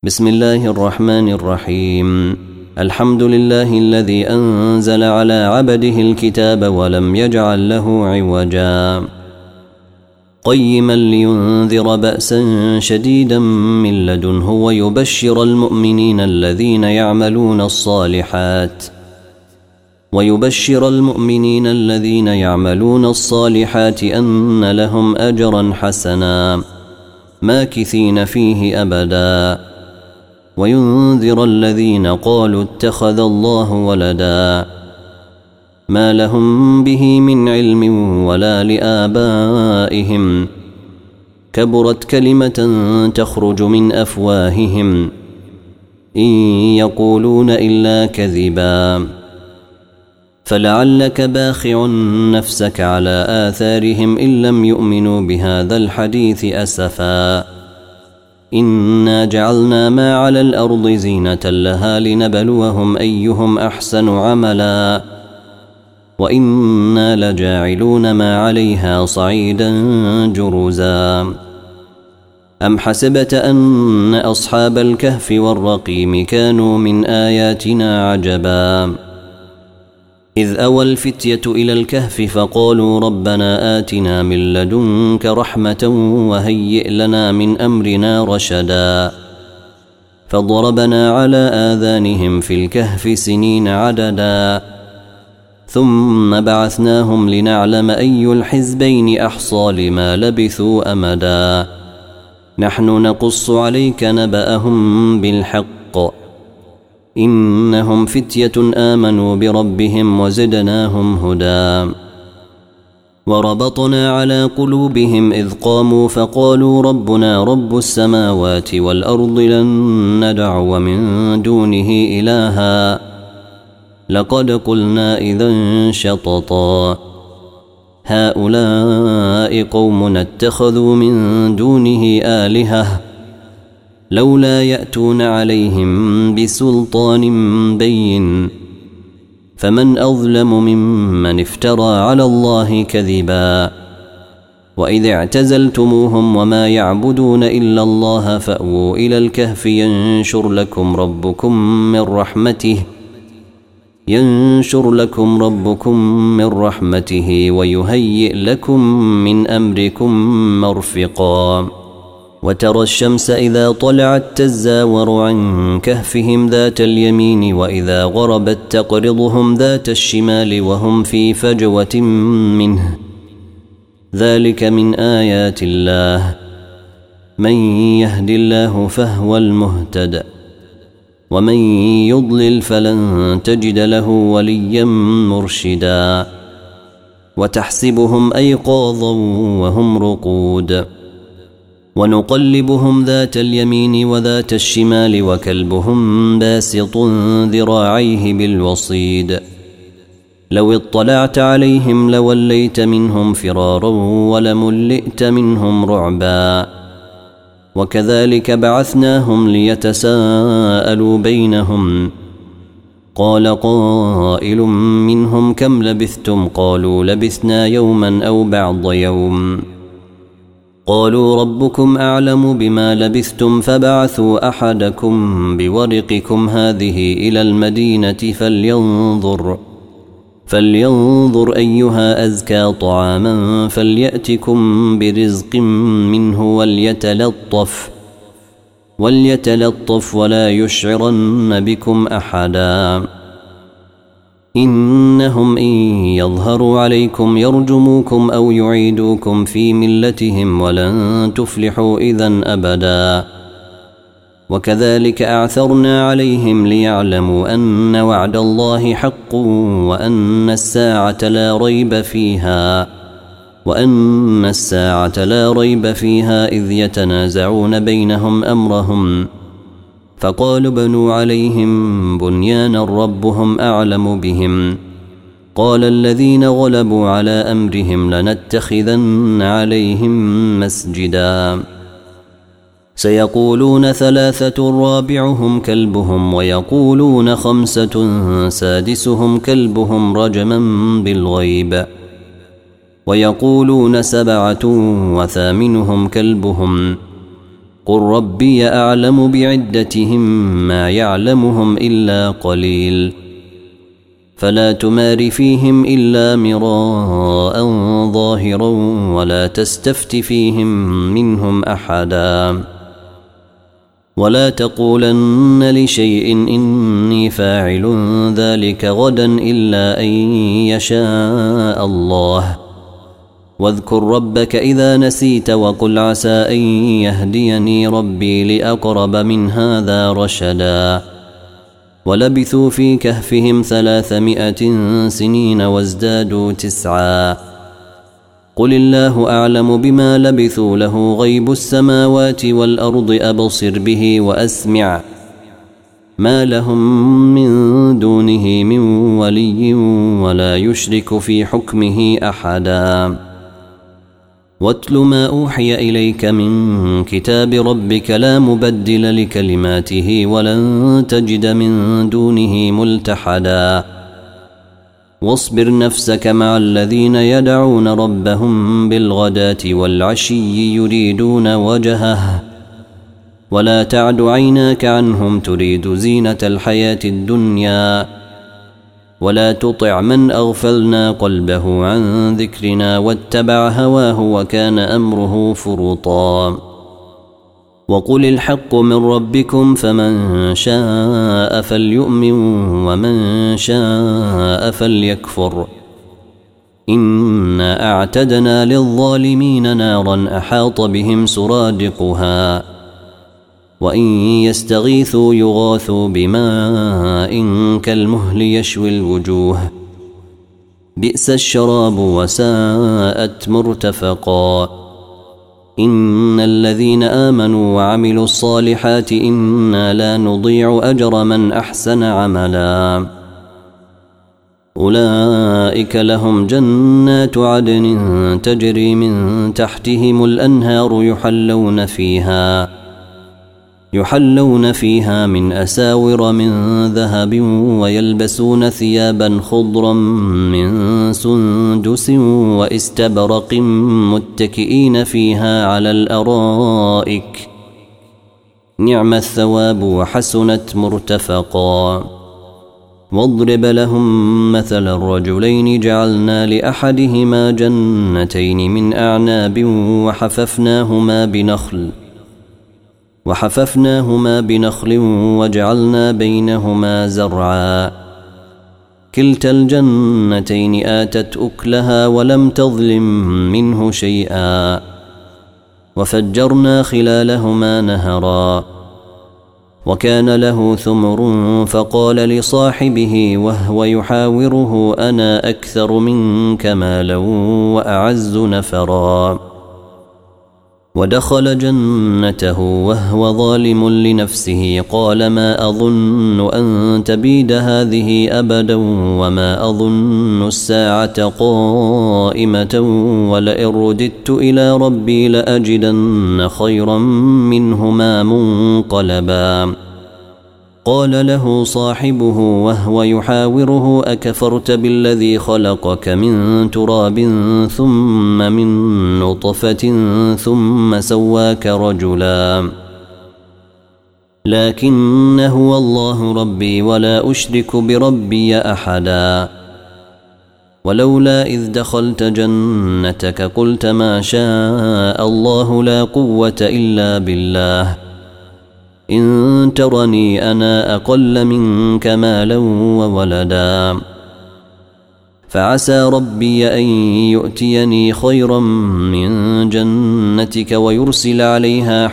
بسم الله الرحمن الرحيم. الحمد لله الذي أنزل على عبده الكتاب ولم يجعل له عوجا قيما لينذر بأسا شديدا من لدنه ويبشر المؤمنين الذين يعملون الصالحات أن لهم أجرا حسنا ماكثين فيه أبدا وينذر الذين قالوا اتخذ الله ولدا ما لهم به من علم ولا لآبائهم كبرت كلمة تخرج من أفواههم إن يقولون إلا كذبا فلعلك باخع نفسك على آثارهم إن لم يؤمنوا بهذا الحديث أسفا إنا جعلنا ما على الأرض زينة لها لنبلوهم أيهم أحسن عملا وإنا لجاعلون ما عليها صعيدا جرزا أم حسبت أن أصحاب الكهف والرقيم كانوا من آياتنا عجبا إذ أوى الفتية إلى الكهف فقالوا ربنا آتنا من لدنك رحمة وهيئ لنا من أمرنا رشدا فضربنا على آذانهم في الكهف سنين عددا ثم بعثناهم لنعلم أي الحزبين أحصى لما لبثوا أمدا نحن نقص عليك نبأهم بالحق إنهم فتية آمنوا بربهم وزدناهم هدى وربطنا على قلوبهم إذ قاموا فقالوا ربنا رب السماوات والأرض لن ندعو من دونه إلها لقد قلنا إذا شططا هؤلاء قوم اتخذوا من دونه آلهة لولا يأتون عليهم بسلطان بين فمن أظلم ممن افترى على الله كذبا وإذ اعتزلتموهم وما يعبدون إلا الله فأووا إلى الكهف ينشر لكم ربكم من رحمته ويهيئ لكم من أمركم مرفقا وترى الشمس إذا طلعت تزاور عن كهفهم ذات اليمين وإذا غربت تقرضهم ذات الشمال وهم في فجوة منه ذلك من آيات الله من يهد الله فهو المهتد ومن يضلل فلن تجد له وليا مرشدا وتحسبهم أيقاظا وهم رقود ونقلبهم ذات اليمين وذات الشمال وكلبهم باسط ذراعيه بالوصيد لو اطلعت عليهم لوليت منهم فرارا ولملئت منهم رعبا وكذلك بعثناهم ليتساءلوا بينهم قال قائل منهم كم لبثتم قالوا لبثنا يوما أو بعض يوم قالوا ربكم أعلم بما لبثتم فبعثوا أحدكم بورقكم هذه إلى المدينة فلينظر أيها أزكى طعاما فليأتكم برزق منه وليتلطف ولا يشعرن بكم أحدا إنهم إن يظهروا عليكم يرجموكم أو يعيدوكم في ملتهم ولن تفلحوا إذن أبدا وكذلك أعثرنا عليهم ليعلموا أن وعد الله حق وأن الساعة لا ريب فيها إذ يتنازعون بينهم أمرهم فقالوا بنوا عليهم بنيانا ربهم أعلم بهم قال الذين غلبوا على أمرهم لنتخذن عليهم مسجدا سيقولون 3 رابعهم كلبهم ويقولون 5 سادسهم كلبهم رجما بالغيب ويقولون 7 وثامنهم كلبهم قل ربي أعلم بعدتهم ما يعلمهم إلا قليل فلا تمار فيهم إلا مراء ظاهرا ولا تستفت فيهم منهم أحدا ولا تقولن لشيء إني فاعل ذلك غدا إلا أن يشاء الله واذكر ربك إذا نسيت وقل عسى أن يهديني ربي لأقرب من هذا رشدا ولبثوا في كهفهم 300 سنين وازدادوا 9 قل الله أعلم بما لبثوا له غيب السماوات والأرض أبصر به وأسمع ما لهم من دونه من ولي ولا يشرك في حكمه أحدا واتل ما أوحي إليك من كتاب ربك لا مبدل لكلماته ولن تجد من دونه ملتحدا واصبر نفسك مع الذين يدعون ربهم بالغداة والعشي يريدون وجهه ولا تعد عيناك عنهم تريد زينة الحياة الدنيا ولا تطع من أغفلنا قلبه عن ذكرنا واتبع هواه وكان أمره فرطا وقل الحق من ربكم فمن شاء فليؤمن ومن شاء فليكفر إنا أعتدنا للظالمين نارا أحاط بهم سرادقها وإن يستغيثوا يغاثوا بماء كالمهل يشوي الوجوه بئس الشراب وساءت مرتفقا إن الذين آمنوا وعملوا الصالحات إنا لا نضيع أجر من أحسن عملا أولئك لهم جنات عدن تجري من تحتهم الأنهار يحلون فيها من أساور من ذهب ويلبسون ثيابا خضرا من سندس واستبرق متكئين فيها على الأرائك نعم الثواب وحسنت مرتفقا واضرب لهم مثل الرجلين جعلنا لأحدهما جنتين من أعناب وحففناهما بنخل وجعلنا بينهما زرعا كلتا الجنتين آتت أكلها ولم تظلم منه شيئا وفجرنا خلالهما نهرا وكان له ثمر فقال لصاحبه وهو يحاوره أنا أكثر منك مالا وأعز نفرا ودخل جنته وهو ظالم لنفسه قال ما أظن أن تبيد هذه أبدا وما أظن الساعة قائمة ولئن رددت إلى ربي لأجدن خيرا منهما منقلبا قال له صاحبه وهو يحاوره أكفرت بالذي خلقك من تراب ثم من نطفة ثم سواك رجلا لكن هو الله ربي ولا أشرك بربي أحدا ولولا إذ دخلت جنتك قلت ما شاء الله لا قوة إلا بالله إن ترني أنا أقل منك مالا وولدا فعسى ربي أن يؤتيني خيرا من جنتك ويرسل عليها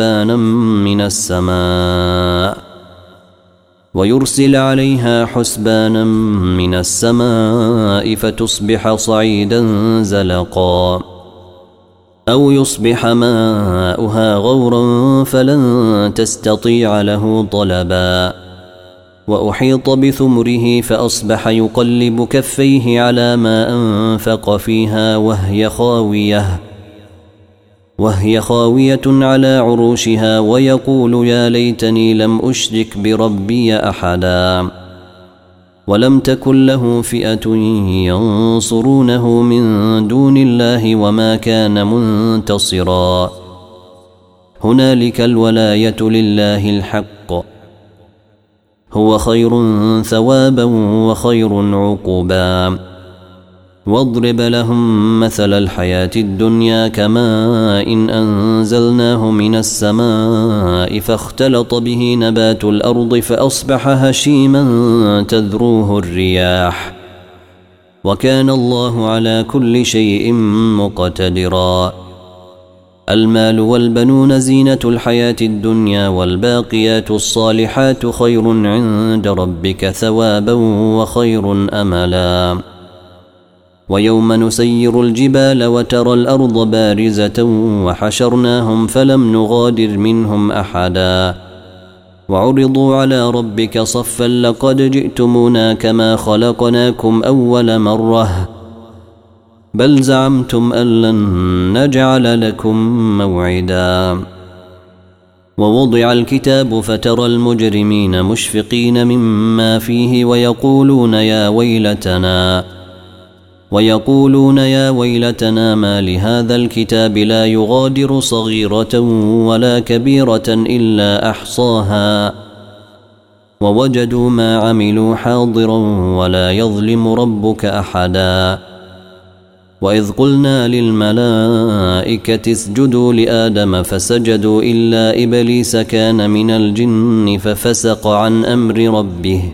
حسبانا من السماء فتصبح صعيدا زلقا أو يصبح ماؤها غورا فلن تستطيع له طلبا وأحيط بثمره فأصبح يقلب كفيه على ما أنفق فيها وهي خاوية على عروشها ويقول يا ليتني لم أشرك بربي أحدا ولم تكن له فئة ينصرونه من دون الله وما كان منتصرا هنالك الولاية لله الحق، هو خير ثوابا وخير عقبا. واضرب لهم مثل الحياة الدنيا كماء إن أنزلناه من السماء فاختلط به نبات الأرض فأصبح هشيما تذروه الرياح، وكان الله على كل شيء مقتدرا. المال والبنون زينة الحياة الدنيا، والباقيات الصالحات خير عند ربك ثوابا وخير أملا. ويوم نسير الجبال وترى الأرض بارزة وحشرناهم فلم نغادر منهم أحدا، وعرضوا على ربك صفا لقد جئتمونا كما خلقناكم أول مرة بل زعمتم أن لن نجعل لكم موعدا. ووضع الكتاب فترى المجرمين مشفقين مما فيه ويقولون يا ويلتنا ما لهذا الكتاب لا يغادر صغيرة ولا كبيرة إلا أحصاها ووجدوا ما عملوا حاضرا ولا يظلم ربك أحدا. وإذ قلنا للملائكة اسجدوا لآدم فسجدوا إلا إبليس كان من الجن ففسق عن أمر ربه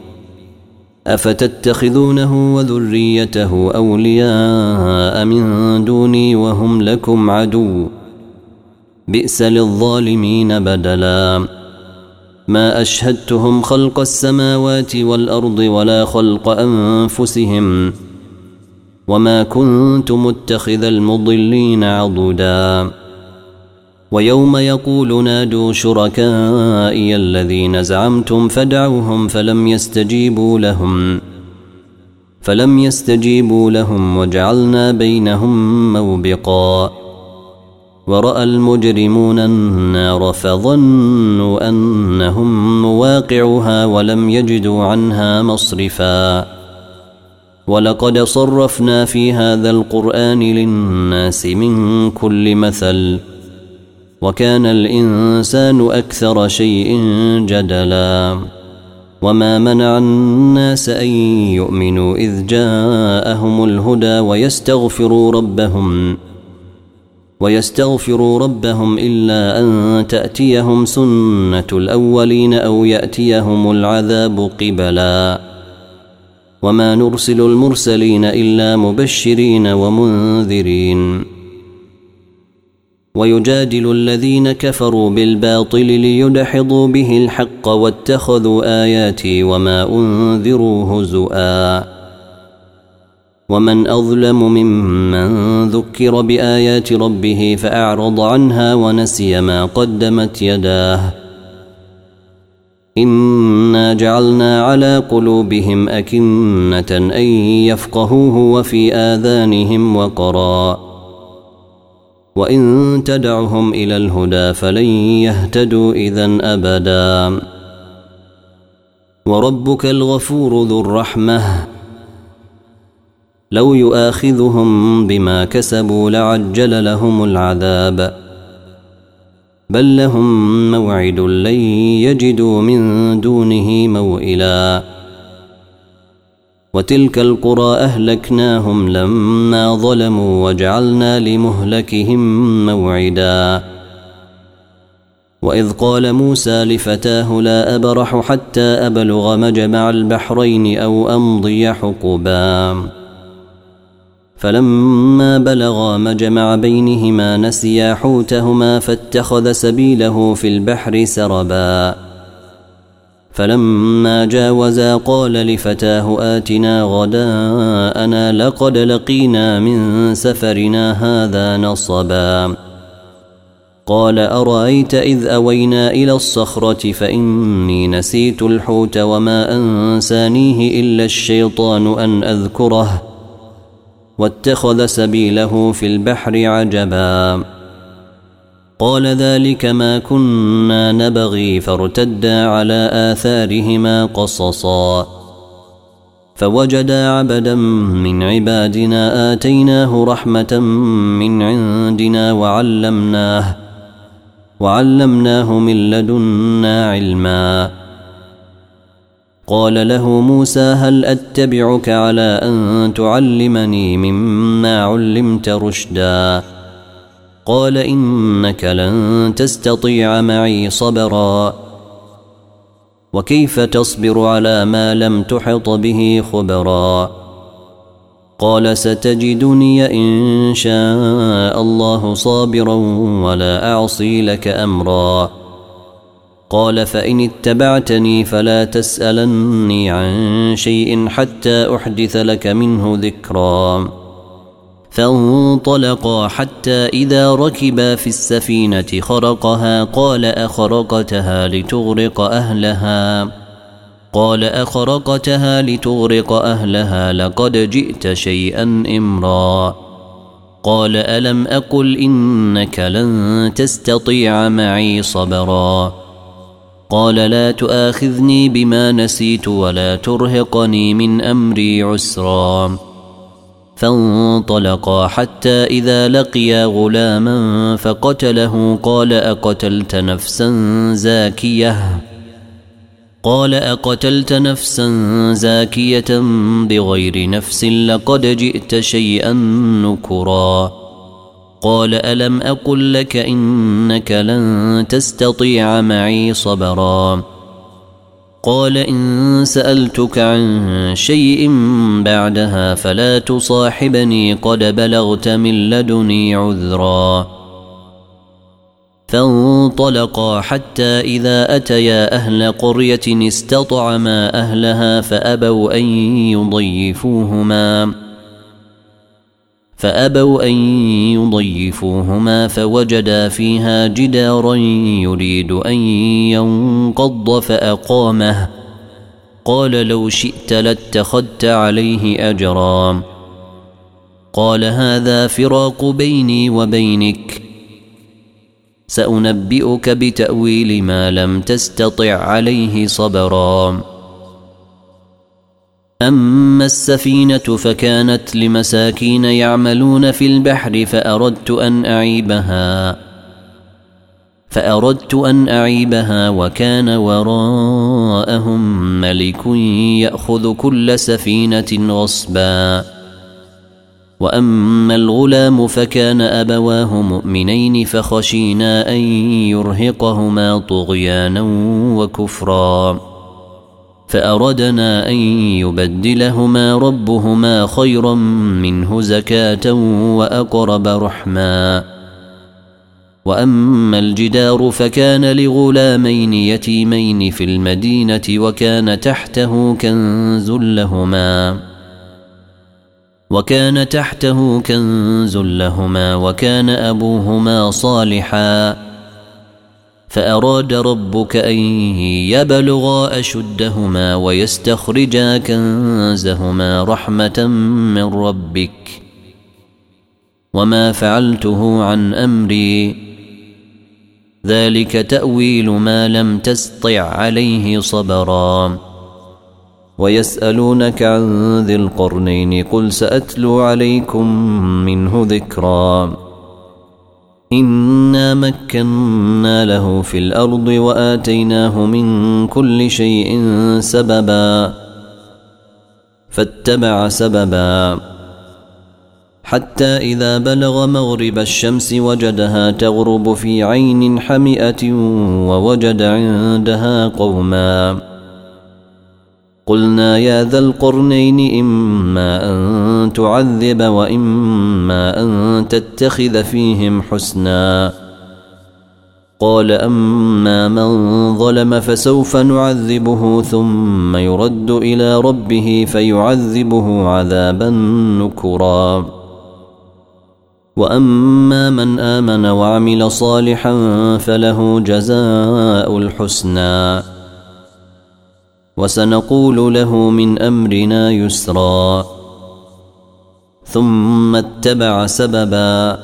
أفتتخذونه وذريته أولياء من دوني وهم لكم عدو بئس للظالمين بدلا. ما أشهدتهم خلق السماوات والأرض ولا خلق أنفسهم وما كنت متخذ المضلين عضدا. ويوم يقول نادوا شركائي الذين زعمتم فدعوهم فلم يستجيبوا لهم وجعلنا بينهم موبقا. ورأى المجرمون النار فظنوا أنهم مواقعها ولم يجدوا عنها مصرفا. ولقد صرفنا في هذا القرآن للناس من كل مثل وكان الإنسان أكثر شيء جدلا. وما منع الناس أن يؤمنوا إذ جاءهم الهدى ويستغفروا ربهم إلا أن تأتيهم سنة الأولين أو يأتيهم العذاب قبلا. وما نرسل المرسلين إلا مبشرين ومنذرين. ويجادل الذين كفروا بالباطل ليدحضوا به الحق واتخذوا آياتي وما أنذروا هزؤا. ومن أظلم ممن ذكر بآيات ربه فأعرض عنها ونسي ما قدمت يداه إنا جعلنا على قلوبهم أكنة أن يفقهوه وفي آذانهم وقرا وإن تدعهم إلى الهدى فلن يهتدوا إذن أبدا. وربك الغفور ذو الرحمة لو يؤاخذهم بما كسبوا لعجل لهم العذاب بل لهم موعد لن يجدوا من دونه موئلا. وتلك القرى أهلكناهم لما ظلموا وجعلنا لمهلكهم موعدا. وإذ قال موسى لفتاه لا أبرح حتى أبلغ مجمع البحرين أو أمضي حقبا فلما بلغا مجمع بينهما نسيا حوتهما فاتخذ سبيله في البحر سربا. فلما جاوزا قال لفتاه آتنا غداءنا لقد لقينا من سفرنا هذا نصبا. قال أرأيت إذ أوينا إلى الصخرة فإني نسيت الحوت وما أنسانيه إلا الشيطان أن أذكره واتخذ سبيله في البحر عجبا. قال ذلك ما كنا نبغي فارتدا على آثارهما قصصا. فوجدا عبدا من عبادنا آتيناه رحمة من عندنا وعلمناه من لدنا علما. قال له موسى هل أتبعك على أن تعلمني مما علمت رشدا؟ قال إنك لن تستطيع معي صبرا وكيف تصبر على ما لم تحط به خبرا؟ قال ستجدني إن شاء الله صابرا ولا أعصي لك أمرا. قال فإن اتبعتني فلا تسألني عن شيء حتى أحدث لك منه ذكرا. فانطلقا حتى إذا ركبا في السفينة خرقها قال أخرقتها لتغرق أهلها لقد جئت شيئا إمرا. قال ألم أقل إنك لن تستطيع معي صبرا؟ قال لا تؤاخذني بما نسيت ولا ترهقني من أمري عسرا. فانطلقا حتى إذا لقيا غلاما فقتله قال أقتلت نفسا زاكية بغير نفس لقد جئت شيئا نكرا. قال ألم أقل لك إنك لن تستطيع معي صبرا؟ قال إن سألتك عن شيء بعدها فلا تصاحبني قد بلغت من لدني عذرا. فانطلقا حتى إذا أتيا أهل قرية استطعما أهلها فأبوا أن يضيفوهما فوجدا فيها جدارا يريد أن ينقض فأقامه. قال لو شئت لاتخذت عليه أجرا. قال هذا فراق بيني وبينك سأنبئك بتأويل ما لم تستطع عليه صبرا. أما السفينة فكانت لمساكين يعملون في البحر فأردت أن أعيبها وكان وراءهم ملك يأخذ كل سفينة غصبا. وأما الغلام فكان أبواه مؤمنين فخشينا أن يرهقهما طغيانا وكفرا فأردنا أن يبدلهما ربهما خيرا منه زكاة وأقرب رحما. وأما الجدار فكان لغلامين يتيمين في المدينة وكان تحته كنز لهما وكان أبوهما صالحا فأراد ربك أن يبلغا أشدهما ويستخرجا كنزهما رحمة من ربك وما فعلته عن أمري ذلك تأويل ما لم تستطع عليه صبرا. ويسألونك عن ذي القرنين قل سأتلو عليكم منه ذكرا. إنا مكنا له في الأرض وآتيناه من كل شيء سببا فاتبع سببا حتى إذا بلغ مغرب الشمس وجدها تغرب في عين حمئة ووجد عندها قوما. قلنا يا ذا القرنين إما أن تعذب وإما أن تتخذ فيهم حسنا. قال أما من ظلم فسوف نعذبه ثم يرد إلى ربه فيعذبه عذابا نكرا. وأما من آمن وعمل صالحا فله جزاء الحسنى وسنقول له من أمرنا يسرا. ثم اتبع سببا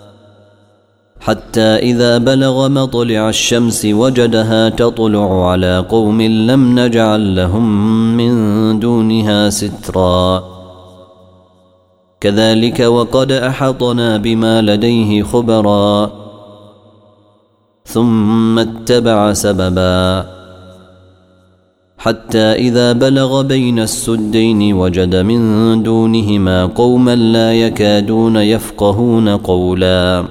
حتى إذا بلغ مطلع الشمس وجدها تطلع على قوم لم نجعل لهم من دونها سترا. كذلك وقد أحطنا بما لديه خبرا. ثم اتبع سببا حتى إذا بلغ بين السدين وجد من دونهما قوما لا يكادون يفقهون قولا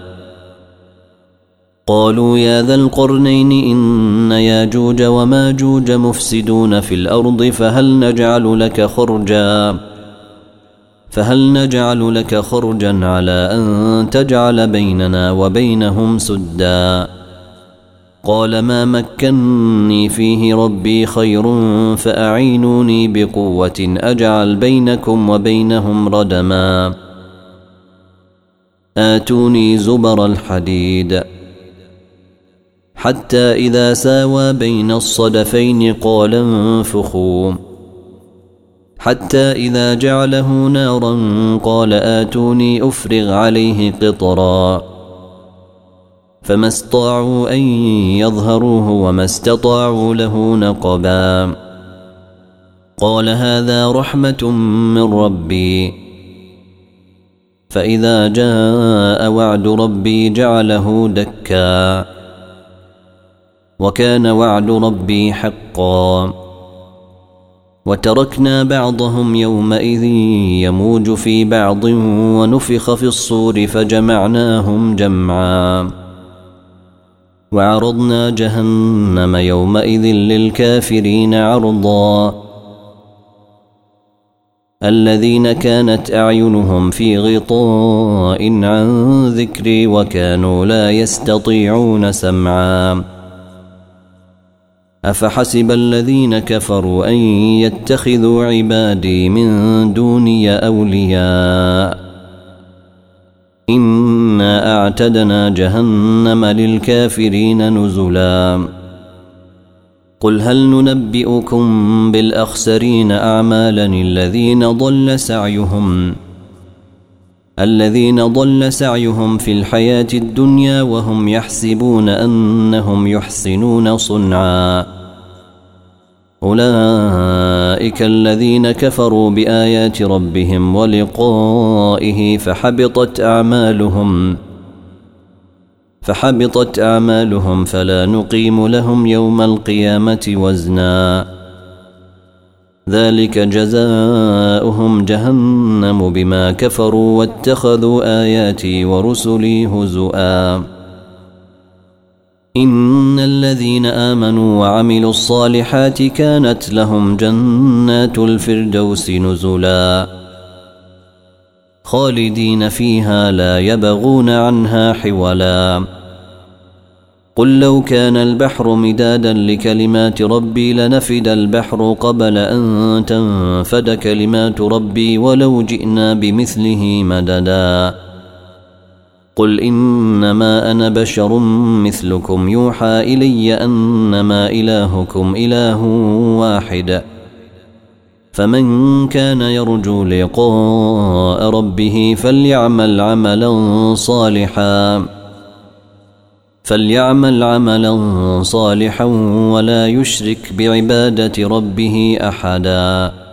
قالوا يا ذا القرنين إن ياجوج وماجوج مفسدون في الأرض فهل نجعل لك خرجا على أن تجعل بيننا وبينهم سدا قال ما مكنني فيه ربي خير فأعينوني بقوة أجعل بينكم وبينهم ردما آتوني زبر الحديد حتى إذا ساوى بين الصدفين قال انفخوا حتى إذا جعله نارا قال آتوني أفرغ عليه قطرا فما استطاعوا أن يظهروه وما استطاعوا له نقبا قال هذا رحمة من ربي فإذا جاء وعد ربي جعله دكا وكان وعد ربي حقا وتركنا بعضهم يومئذ يموج في بعض ونفخ في الصور فجمعناهم جمعا وعرضنا جهنم يومئذ للكافرين عرضا الذين كانت أعينهم في غطاء عن ذكري وكانوا لا يستطيعون سمعا أفحسب الذين كفروا أن يتخذوا عبادي من دوني أولياء إنا أعتدنا جهنم للكافرين نزلا قل هل ننبئكم بالأخسرين أعمالا الذين ضل سعيهم في الحياة الدنيا وهم يحسبون أنهم يحسنون صنعا أولئك الذين كفروا بآيات ربهم ولقائه فحبطت أعمالهم فلا نقيم لهم يوم القيامة وزنا ذلك جزاؤهم جهنم بما كفروا واتخذوا آياتي ورسلي هزؤا إن الذين آمنوا وعملوا الصالحات كانت لهم جنات الفردوس نزلا خالدين فيها لا يبغون عنها حولا قل لو كان البحر مدادا لكلمات ربي لنفد البحر قبل أن تنفد كلمات ربي ولو جئنا بمثله مددا قل إنما أنا بشر مثلكم يوحى إلي أنما إلهكم إله واحد فمن كان يرجو لقاء ربه فليعمل عملا صالحا ولا يشرك بعبادة ربه أحدا